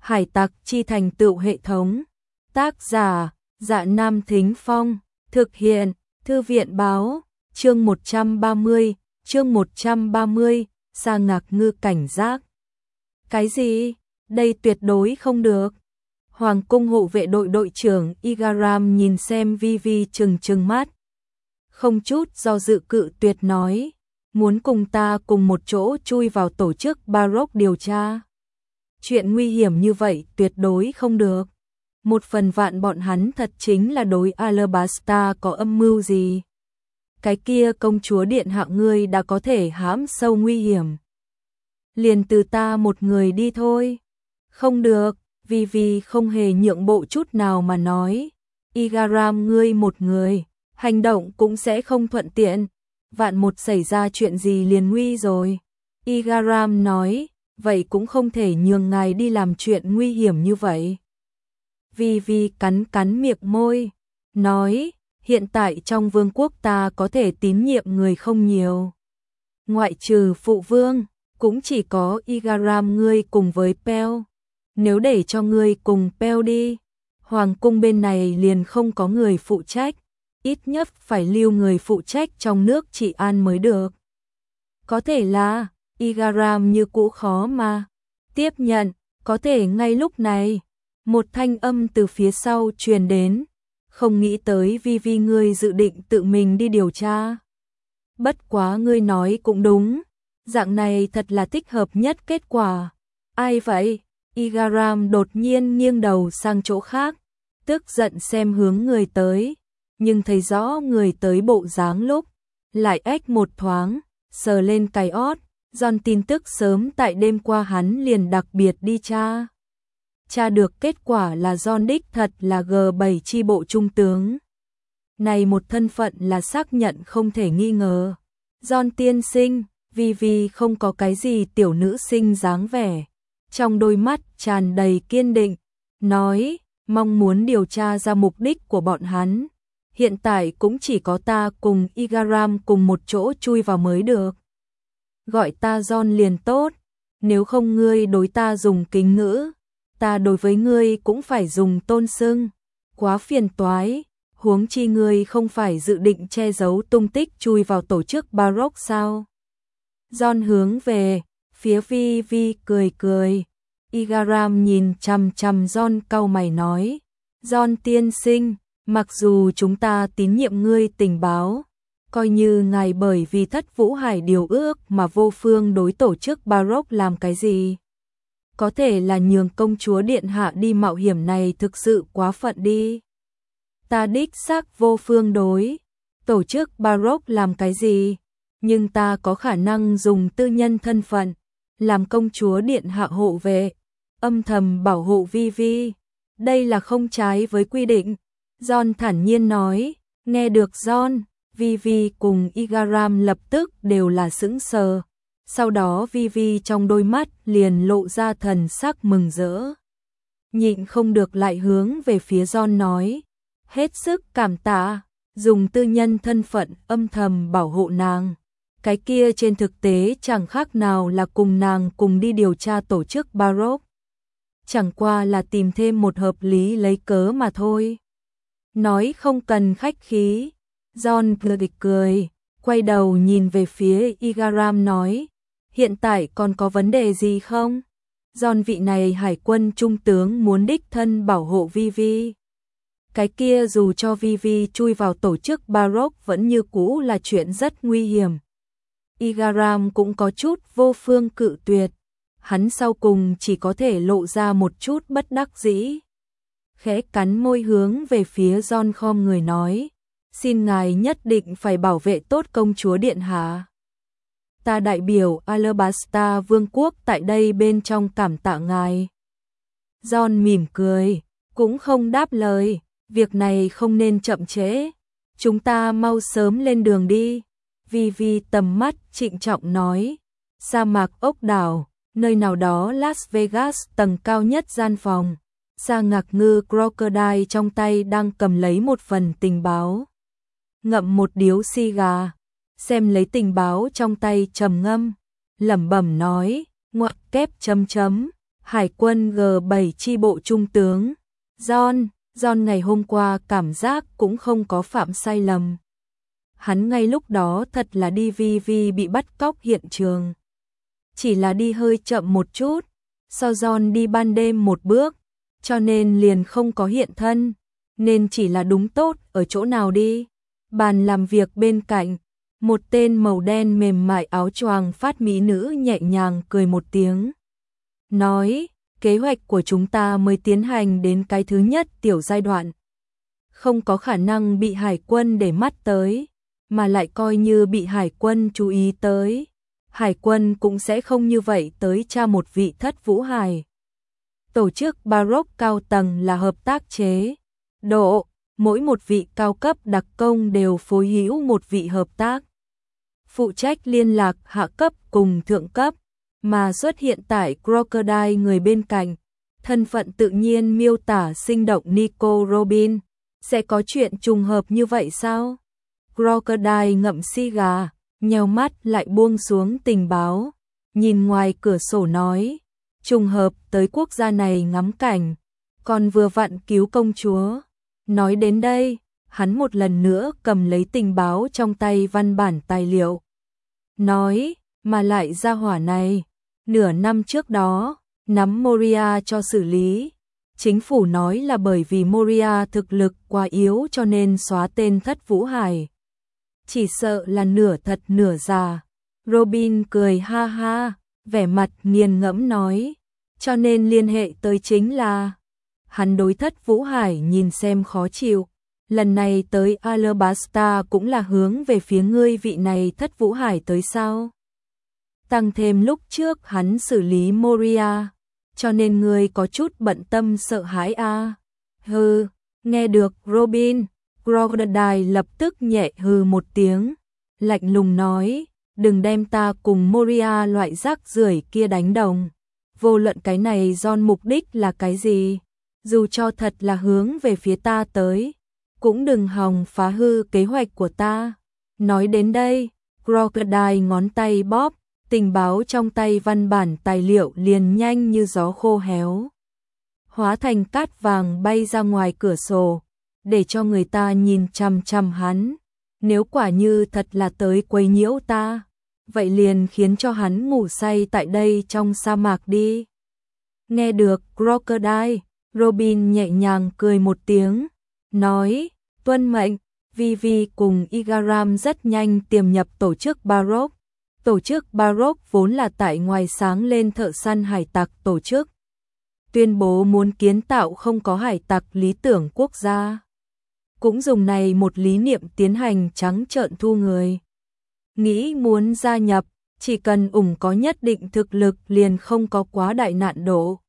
Hải tặc chi thành tựu hệ thống. Tác giả, Dạ Nam Thính Phong. Thực hiện, Thư viện Báo. Chương 130, Sa Ngạc Ngư cảnh giác. Cái gì? Đây tuyệt đối không được. Hoàng cung hộ vệ đội đội trưởng Igaram nhìn xem Vi trừng mắt. Không chút do dự cự tuyệt nói, muốn cùng ta cùng một chỗ chui vào tổ chức Baroque điều tra. Chuyện nguy hiểm như vậy tuyệt đối không được. Một phần vạn bọn hắn thật chính là đối Alabasta có âm mưu gì. Cái kia công chúa điện hạ ngươi đã có thể hãm sâu nguy hiểm. Liền từ ta một người đi thôi. Không được, Vi không hề nhượng bộ chút nào mà nói. Igaram ngươi một người, hành động cũng sẽ không thuận tiện. Vạn một xảy ra chuyện gì liền nguy rồi. Igaram nói, vậy cũng không thể nhường ngài đi làm chuyện nguy hiểm như vậy. Vi cắn miệng môi, nói, hiện tại trong vương quốc ta có thể tín nhiệm người không nhiều. Ngoại trừ phụ vương, cũng chỉ có Igaram ngươi cùng với Pell. Nếu để cho ngươi cùng Pell đi, hoàng cung bên này liền không có người phụ trách, ít nhất phải lưu người phụ trách trong nước trị an mới được. Có thể là, Igaram như cũ khó mà tiếp nhận, có thể ngay lúc này, một thanh âm từ phía sau truyền đến, không nghĩ tới Vi ngươi dự định tự mình đi điều tra. Bất quá ngươi nói cũng đúng, dạng này thật là thích hợp nhất kết quả. Ai vậy? Igaram đột nhiên nghiêng đầu sang chỗ khác, tức giận xem hướng người tới, nhưng thấy rõ người tới bộ dáng lúc, lại ếch một thoáng, sờ lên cái ót. John tin tức sớm tại đêm qua hắn liền đặc biệt đi tra. Tra được kết quả là John đích thật là G7 chi bộ trung tướng. Này một thân phận là xác nhận không thể nghi ngờ. John tiên sinh, Vi không có cái gì tiểu nữ sinh dáng vẻ. Trong đôi mắt tràn đầy kiên định, nói, mong muốn điều tra ra mục đích của bọn hắn. Hiện tại cũng chỉ có ta cùng Igaram cùng một chỗ chui vào mới được. Gọi ta John liền tốt, nếu không ngươi đối ta dùng kính ngữ, ta đối với ngươi cũng phải dùng tôn xưng, quá phiền toái, huống chi ngươi không phải dự định che giấu tung tích chui vào tổ chức Baroque sao? John hướng về phía Vi cười. Igaram nhìn chằm John cau mày nói, John tiên sinh, mặc dù chúng ta tín nhiệm ngươi tình báo, coi như ngài bởi vì Thất Vũ Hải điều ước mà vô phương đối tổ chức Baroque làm cái gì. Có thể là nhường công chúa điện hạ đi mạo hiểm này thực sự quá phận đi. Ta đích xác vô phương đối tổ chức Baroque làm cái gì, nhưng ta có khả năng dùng tư nhân thân phận, làm công chúa điện hạ hộ vệ, âm thầm bảo hộ Vi. Đây là không trái với quy định. John thản nhiên nói, nghe được John. Vi cùng Igaram lập tức đều là sững sờ. Sau đó Vi trong đôi mắt liền lộ ra thần sắc mừng rỡ. Nhịn không được lại hướng về phía John nói, hết sức cảm tạ, dùng tư nhân thân phận âm thầm bảo hộ nàng. Cái kia trên thực tế chẳng khác nào là cùng nàng cùng đi điều tra tổ chức Baroque. Chẳng qua là tìm thêm một hợp lý lấy cớ mà thôi. Nói không cần khách khí. John cười, quay đầu nhìn về phía Igaram nói, hiện tại còn có vấn đề gì không? John vị này hải quân trung tướng muốn đích thân bảo hộ Vi. Cái kia dù cho Vi chui vào tổ chức Baroque vẫn như cũ là chuyện rất nguy hiểm. Igaram cũng có chút vô phương cự tuyệt, hắn sau cùng chỉ có thể lộ ra một chút bất đắc dĩ. Khẽ cắn môi hướng về phía John khom người nói, xin ngài nhất định phải bảo vệ tốt công chúa điện hạ. Ta đại biểu Alabasta vương quốc tại đây bên trong cảm tạ ngài. John mỉm cười, cũng không đáp lời, việc này không nên chậm trễ. Chúng ta mau sớm lên đường đi. Vi tầm mắt trịnh trọng nói, sa mạc ốc đảo, nơi nào đó Las Vegas tầng cao nhất gian phòng. Sa Ngạc Ngư Crocodile trong tay đang cầm lấy một phần tình báo. Ngậm một điếu xì gà, xem lấy tình báo trong tay trầm ngâm, lẩm bẩm nói, ngoặc kép chấm chấm, Hải quân G7 chi bộ trung tướng. John ngày hôm qua cảm giác cũng không có phạm sai lầm. Hắn ngay lúc đó thật là đi bị bắt cóc hiện trường. Chỉ là đi hơi chậm một chút, so John đi ban đêm một bước, cho nên liền không có hiện thân, nên chỉ là đúng tốt ở chỗ nào đi. Bàn làm việc bên cạnh, một tên màu đen mềm mại áo choàng phát mỹ nữ nhẹ nhàng cười một tiếng. Nói, kế hoạch của chúng ta mới tiến hành đến cái thứ nhất tiểu giai đoạn. Không có khả năng bị hải quân để mắt tới, mà lại coi như bị hải quân chú ý tới. Hải quân cũng sẽ không như vậy tới tra một vị thất vũ hài. Tổ chức Baroque cao tầng là hợp tác chế độ, mỗi một vị cao cấp đặc công đều phối hữu một vị hợp tác. Phụ trách liên lạc hạ cấp cùng thượng cấp, mà xuất hiện tại Crocodile người bên cạnh. Thân phận tự nhiên miêu tả sinh động Nico Robin. Sẽ có chuyện trùng hợp như vậy sao? Crocodile ngậm xì gà, nheo mắt lại buông xuống tình báo. Nhìn ngoài cửa sổ nói, trùng hợp tới quốc gia này ngắm cảnh, còn vừa vặn cứu công chúa. Nói đến đây, hắn một lần nữa cầm lấy tình báo trong tay văn bản tài liệu. Nói, mà lại ra hỏa này, nửa năm trước đó, nắm Moria cho xử lý. Chính phủ nói là bởi vì Moria thực lực quá yếu cho nên xóa tên thất vũ hải. Chỉ sợ là nửa thật nửa giả. Robin cười ha ha, vẻ mặt nghiền ngẫm nói, cho nên liên hệ tới chính là... Hắn đối thất vũ hải nhìn xem khó chịu. Lần này tới Alabasta cũng là hướng về phía ngươi vị này thất vũ hải tới sao? Tăng thêm lúc trước hắn xử lý Moria, cho nên ngươi có chút bận tâm sợ hãi a. Hừ, nghe được Robin, Crocodile lập tức nhẹ hừ một tiếng, lạnh lùng nói, đừng đem ta cùng Moria loại rác rưởi kia đánh đồng. Vô luận cái này John mục đích là cái gì, dù cho thật là hướng về phía ta tới, cũng đừng hòng phá hư kế hoạch của ta. Nói đến đây, Crocodile ngón tay bóp, tình báo trong tay văn bản tài liệu liền nhanh như gió khô héo, hóa thành cát vàng bay ra ngoài cửa sổ, để cho người ta nhìn chằm chằm hắn. Nếu quả như thật là tới quấy nhiễu ta, vậy liền khiến cho hắn ngủ say tại đây trong sa mạc đi. Nghe được Crocodile, Robin nhẹ nhàng cười một tiếng, nói, tuân mệnh. Vivi cùng Igaram rất nhanh tiềm nhập tổ chức Baroque. Tổ chức Baroque vốn là tại ngoài sáng lên thợ săn hải tặc tổ chức, tuyên bố muốn kiến tạo không có hải tặc lý tưởng quốc gia. Cũng dùng này một lý niệm tiến hành trắng trợn thu người. Nghĩ muốn gia nhập, chỉ cần có nhất định thực lực liền không có quá đại nạn độ.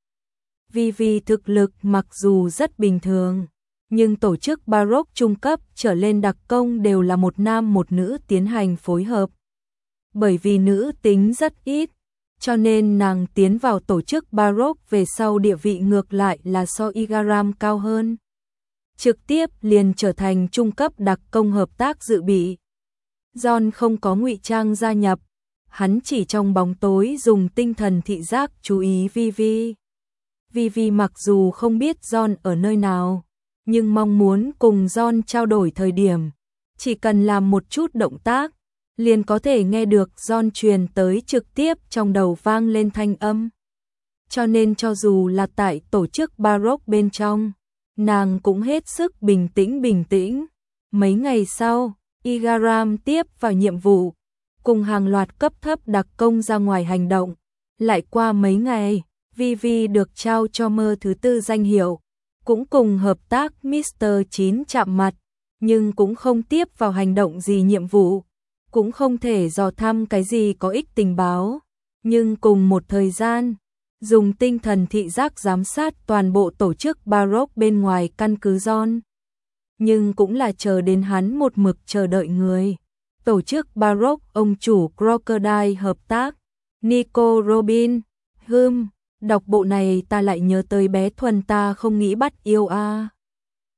Vì thực lực mặc dù rất bình thường, nhưng tổ chức Baroque trung cấp trở lên đặc công đều là một nam một nữ tiến hành phối hợp. Bởi vì nữ tính rất ít, cho nên nàng tiến vào tổ chức Baroque về sau địa vị ngược lại là so Igaram cao hơn. Trực tiếp liền trở thành trung cấp đặc công hợp tác dự bị. John không có ngụy trang gia nhập, hắn chỉ trong bóng tối dùng tinh thần thị giác chú ý Vivi. Vivi mặc dù không biết John ở nơi nào, nhưng mong muốn cùng John trao đổi thời điểm, chỉ cần làm một chút động tác, liền có thể nghe được John truyền tới trực tiếp trong đầu vang lên thanh âm. Cho nên cho dù là tại tổ chức Baroque bên trong, nàng cũng hết sức bình tĩnh. Mấy ngày sau, Igaram tiếp vào nhiệm vụ, cùng hàng loạt cấp thấp đặc công ra ngoài hành động. Lại qua mấy ngày, Vivi được trao cho mơ thứ tư danh hiệu, cũng cùng hợp tác Mr. 9 chạm mặt, nhưng cũng không tiếp vào hành động gì nhiệm vụ, cũng không thể dò thăm cái gì có ích tình báo, nhưng cùng một thời gian, dùng tinh thần thị giác giám sát toàn bộ tổ chức Baroque bên ngoài căn cứ John. Nhưng cũng là chờ đến hắn một mực chờ đợi người. Tổ chức Baroque ông chủ Crocodile hợp tác, Nico Robin, đọc bộ này ta lại nhớ tới bé Thuần ta không nghĩ bắt yêu a.